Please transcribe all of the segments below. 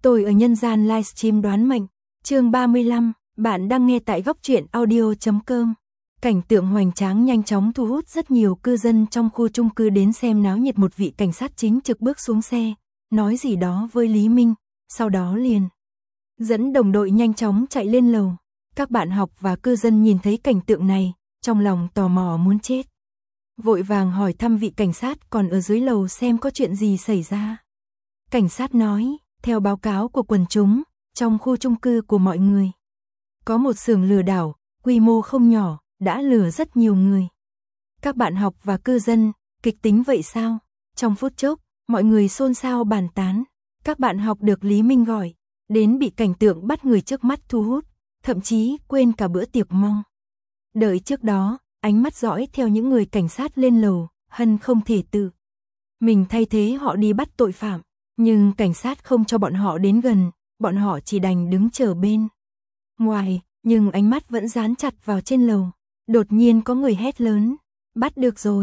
Tôi ở nhân gian livestream đoán mệnh, chương 35, bạn đang nghe tại góc truyện audio.com. Cảnh tượng hoành tráng nhanh chóng thu hút rất nhiều cư dân trong khu chung cư đến xem náo nhiệt. Một vị cảnh sát chính trực bước xuống xe, nói gì đó với Lý Minh, sau đó liền dẫn đồng đội nhanh chóng chạy lên lầu. Các bạn học và cư dân nhìn thấy cảnh tượng này, trong lòng tò mò muốn chết. Vội vàng hỏi thăm vị cảnh sát còn ở dưới lầu xem có chuyện gì xảy ra. Cảnh sát nói, theo báo cáo của quần chúng, trong khu chung cư của mọi người, có một xưởng lừa đảo, quy mô không nhỏ, đã lừa rất nhiều người. Các bạn học và cư dân, kịch tính vậy sao? Trong phút chốc, mọi người xôn xao bàn tán. Các bạn học được Lý Minh gọi đến bị cảnh tượng bắt người trước mắt thu hút, thậm chí quên cả bữa tiệc mong đợi trước đó. Ánh mắt dõi theo những người cảnh sát lên lầu, hân không thể tự mình thay thế họ đi bắt tội phạm, nhưng cảnh sát không cho bọn họ đến gần, bọn họ chỉ đành đứng chờ bên ngoài, nhưng ánh mắt vẫn dán chặt vào trên lầu. Đột nhiên có người hét lớn, bắt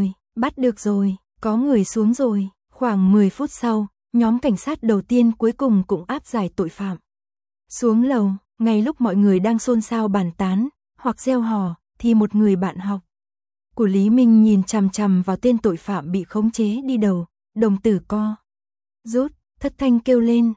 được rồi, có người xuống rồi. Khoảng 10 phút sau, nhóm cảnh sát đầu tiên cuối cùng cũng áp giải tội phạm xuống lầu. Ngay lúc mọi người đang xôn xao bàn tán hoặc reo hò, thì một người bạn học của Lý Minh nhìn chằm chằm vào tên tội phạm bị khống chế đi đầu, đồng tử co rút, thất thanh kêu lên,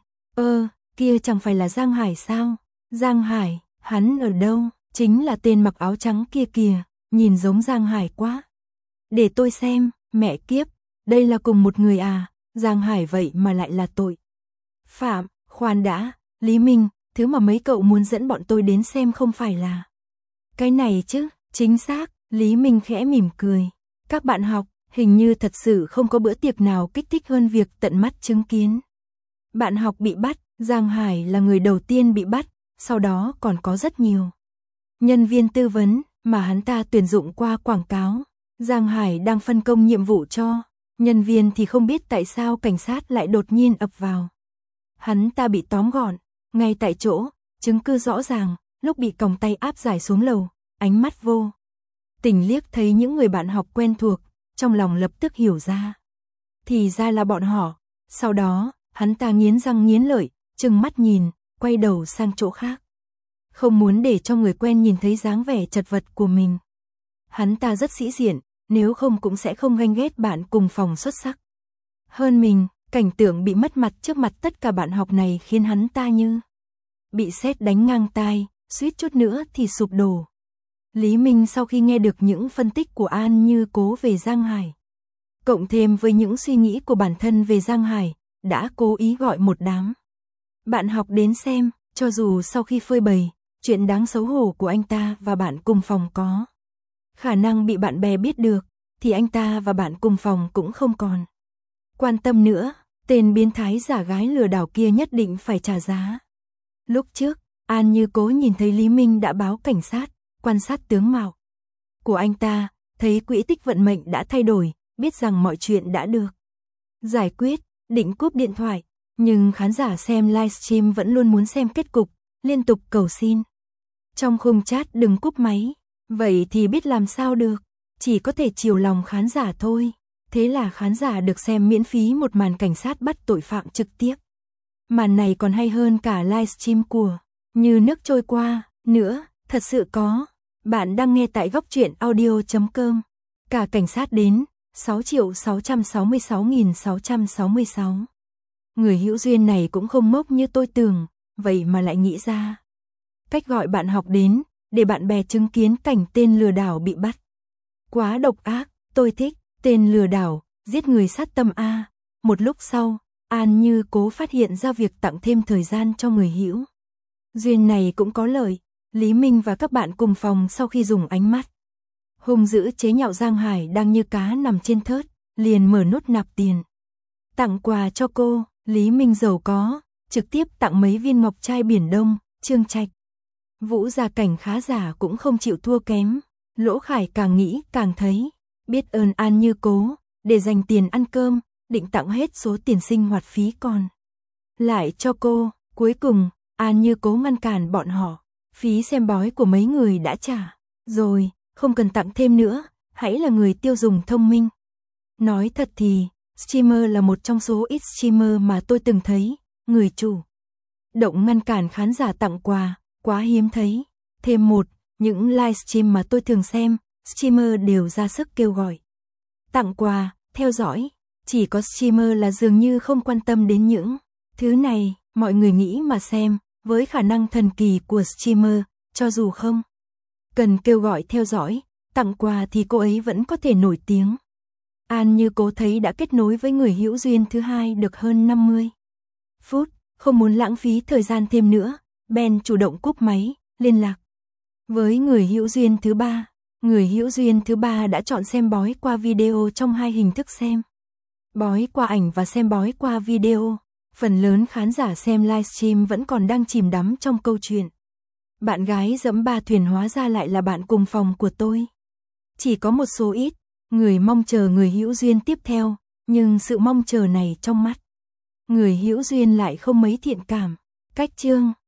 kia chẳng phải là Giang Hải sao? Giang Hải, hắn ở đâu? Chính là tên mặc áo trắng kia kìa, nhìn giống Giang Hải quá. Để tôi xem, mẹ kiếp, đây là cùng một người à? Giang Hải vậy mà lại là tội phạm. Khoan đã, Lý Minh, thứ mà mấy cậu muốn dẫn bọn tôi đến xem không phải là cái này chứ? Chính xác. Lý Minh khẽ mỉm cười. Các bạn học, hình như thật sự không có bữa tiệc nào kích thích hơn việc tận mắt chứng kiến bạn học bị bắt. Giang Hải là người đầu tiên bị bắt, sau đó còn có rất nhiều nhân viên tư vấn mà hắn ta tuyển dụng qua quảng cáo. Giang Hải đang phân công nhiệm vụ cho nhân viên thì không biết tại sao cảnh sát lại đột nhiên ập vào. Hắn ta bị tóm gọn ngay tại chỗ, chứng cứ rõ ràng. Lúc bị còng tay áp giải xuống lầu, ánh mắt vô tình liếc thấy những người bạn học quen thuộc, trong lòng lập tức hiểu ra. Thì ra là bọn họ. Sau đó, hắn ta nghiến răng nghiến lợi, trừng mắt nhìn, quay đầu sang chỗ khác. Không muốn để cho người quen nhìn thấy dáng vẻ chật vật của mình. Hắn ta rất sĩ diện, nếu không cũng sẽ không ganh ghét bạn cùng phòng xuất sắc hơn mình. Cảnh tượng bị mất mặt trước mặt tất cả bạn học này khiến hắn ta như bị sét đánh ngang tai, suýt chút nữa thì sụp đổ. Lý Minh sau khi nghe được những phân tích của An Như Cố về Giang Hải, cộng thêm với những suy nghĩ của bản thân về Giang Hải, đã cố ý gọi một đám bạn học đến xem, cho dù sau khi phơi bày chuyện đáng xấu hổ của anh ta và bạn cùng phòng có khả năng bị bạn bè biết được, thì anh ta và bạn cùng phòng cũng không còn quan tâm nữa. Tên biến thái giả gái lừa đảo kia nhất định phải trả giá. Lúc trước, An Như Cố nhìn thấy Lý Minh đã báo cảnh sát, quan sát tướng mạo của anh ta, thấy quỹ tích vận mệnh đã thay đổi, biết rằng mọi chuyện đã được giải quyết, định cúp điện thoại, nhưng khán giả xem livestream vẫn luôn muốn xem kết cục, liên tục cầu xin trong khung chat đừng cúp máy. Vậy thì biết làm sao được, chỉ có thể chiều lòng khán giả thôi. Thế là khán giả được xem miễn phí một màn cảnh sát bắt tội phạm trực tiếp. Màn này còn hay hơn cả livestream của Như Nước Trôi Qua nữa, thật sự có. Bạn đang nghe tại góc truyện audio.com. Cả cảnh sát đến 6.666.666. Người hữu duyên này cũng không ngốc như tôi tưởng, vậy mà lại nghĩ ra cách gọi bạn học đến, để bạn bè chứng kiến cảnh tên lừa đảo bị bắt. Quá độc ác, tôi thích. Tên lừa đảo, giết người sát tâm a. Một lúc sau, An Như Cố phát hiện ra việc tặng thêm thời gian cho người hữu duyên này cũng có lợi. Lý Minh và các bạn cùng phòng sau khi dùng ánh mắt hung dữ chế nhạo Giang Hải đang như cá nằm trên thớt, liền mở nút nạp tiền tặng quà cho cô. Lý Minh giàu có, trực tiếp tặng mấy viên ngọc trai Biển Đông. Trương Trạch, Vũ Gia Cảnh khá giả cũng không chịu thua kém. Lỗ Khải càng nghĩ càng thấy biết ơn An Như Cố, để dành tiền ăn cơm, định tặng hết số tiền sinh hoạt phí còn lại cho cô. Cuối cùng, An Như Cố ngăn cản bọn họ, phí xem bói của mấy người đã trả rồi, không cần tặng thêm nữa, hãy là người tiêu dùng thông minh. Nói thật thì, streamer là một trong số ít streamer mà tôi từng thấy, người chủ động ngăn cản khán giả tặng quà, quá hiếm thấy. Thêm một, những livestream mà tôi thường xem, streamer đều ra sức kêu gọi tặng quà, theo dõi. Chỉ có streamer là dường như không quan tâm đến những thứ này, mọi người nghĩ mà xem, với khả năng thần kỳ của streamer, cho dù không cần kêu gọi theo dõi, tặng quà thì cô ấy vẫn có thể nổi tiếng. An Như Cố thấy đã kết nối với người hữu duyên thứ hai được hơn 50 phút, không muốn lãng phí thời gian thêm nữa, Ben chủ động cúp máy, liên lạc với người hữu duyên thứ ba. Người hữu duyên thứ ba đã chọn xem bói qua video trong hai hình thức xem bói qua ảnh và xem bói qua video. Phần lớn khán giả xem livestream vẫn còn đang chìm đắm trong câu chuyện. Bạn gái dẫm ba thuyền hóa ra lại là bạn cùng phòng của tôi. Chỉ có một số ít người mong chờ người hữu duyên tiếp theo, nhưng sự mong chờ này trong mắt người hữu duyên lại không mấy thiện cảm. Cách chương